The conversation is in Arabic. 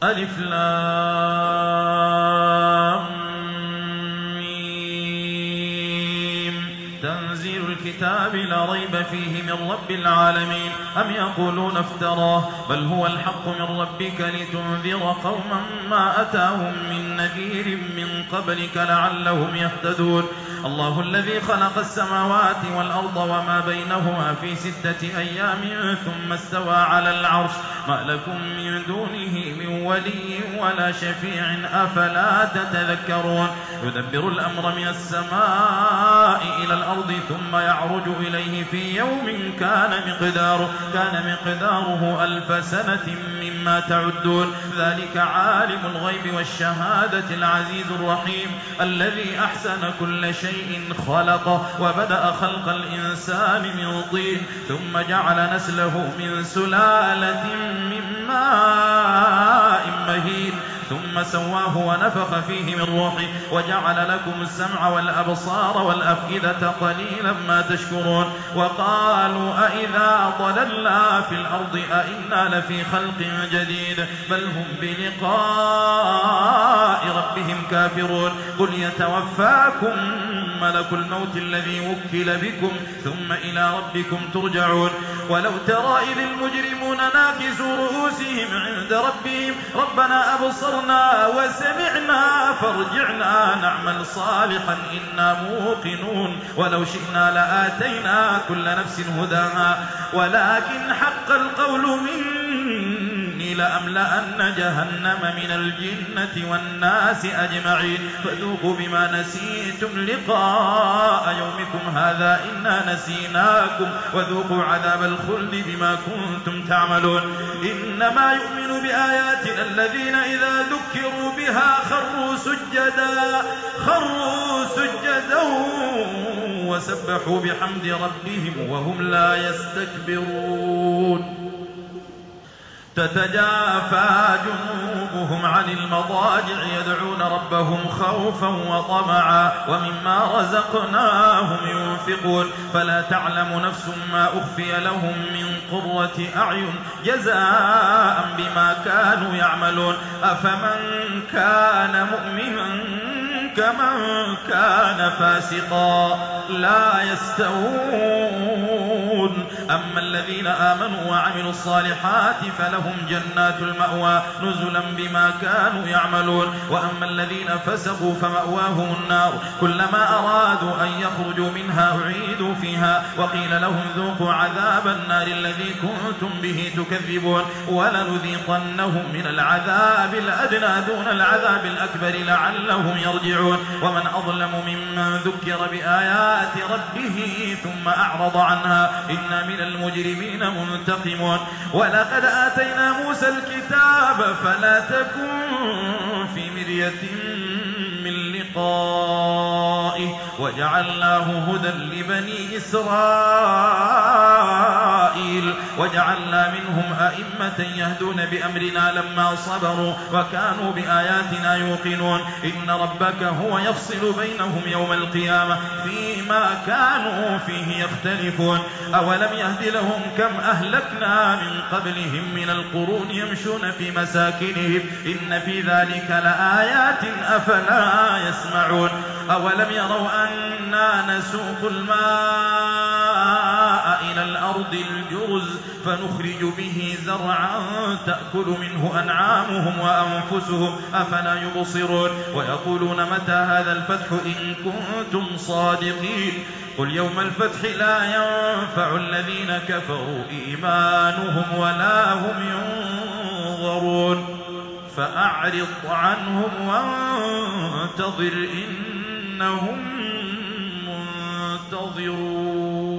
ألف لام ميم. تنزيل الكتاب لا ريب فيه من رب العالمين. أم يقولون افتراه بل هو الحق من ربك لتنذر قوما ما أتاهم من نذير من قبلك لعلهم يهتدون. الله الذي خلق السماوات والأرض وما بينهما في 6 أيام ثم استوى على العرش ما لكم من دونه من ولي ولا شفيع أفلا تتذكرون. يدبر الأمر من السماء إلى الأرض ثم يعرج إليه في يوم كان مقداره 1000 سنة مما تعدون. ذلك عالم الغيب والشهادة العزيز الرحيم الذي أحسن كل شيء خلقه وبدأ خلق الإنسان من طين ثم جعل نسله من سلالة من ماء مهين ثم سواه ونفخ فيه من روحه وجعل لكم السمع والأبصار والأفئدة قليلا ما تشكرون. وقالوا أئذا ضللنا في الأرض أئنا لفي خلق جديد بل هم بلقاء ربهم كافرون. قل يتوفاكم ملك الموت الذي وكل بكم ثم إلى ربكم ترجعون. ولو ترى إذ المجرمون ناكسوا رؤوسهم عند ربهم ربنا أبصرنا وسمعنا فارجعنا نعمل صالحا إنا موقنون. ولو شئنا لآتينا كل نفس هداها ولكن حق القول مني لأملأن جهنم من الجنة والناس أجمعين. فذوقوا بما نسيتم لقاء يومكم هذا إنا نسيناكم وذوقوا عذاب الخلد بما كنتم تعملون. إنما يؤمن بآياتنا الذين إذا ذكروا بها خروا سجدا وسبحوا بحمد ربهم وهم لا يستكبرون. تتجافى جنوبهم عن المضاجع يدعون ربهم خوفا وطمعا ومما رزقناهم ينفقون. فلا تعلم نفس ما أخفي لهم من قرة أعين جزاء بما كانوا يعملون. أفمن كان مؤمنا كمن كان فاسقا لا يستوون. أما الذين آمنوا وعملوا الصالحات فلهم جنات المأوى نزلا بما كانوا يعملون. وأما الذين فسقوا فمأواهم النار كلما أرادوا أن يخرجوا منها أعيدوا فيها وقيل لهم ذوقوا عذاب النار الذي كنتم به تكذبون. ولنذيقنهم من العذاب الأدنى دون العذاب الأكبر لعلهم يرجعون. ومن أظلم ممن ذكر بآيات ربه ثم أعرض عنها إنا من المجرمين منتقمون. ولقد آتينا موسى الكتاب فلا تكن في مرية من لقائه وجعلناه هدى لبني إسرائيل وجعلنا منهم أئمة يهدون بأمرنا لما صبروا وكانوا بآياتنا يوقنون. إن ربك هو يفصل بينهم يوم القيامة فيما كانوا فيه يختلفون. أولم يهد لهم كم أهلكنا من قبلهم من القرون يمشون في مساكنهم إن في ذلك لآيات أفلا يسمعون. أولم يروا أنا نسوق الماء إلى الأرض الجرز فنخرج به زرعا تأكل منه أنعامهم وأنفسهم أفلا يبصرون. ويقولون متى هذا الفتح إن كنتم صادقين. قل يوم الفتح لا ينفع الذين كفروا إيمانهم ولا هم ينظرون. فأعرض عنهم وانتظر إنهم منتظرون.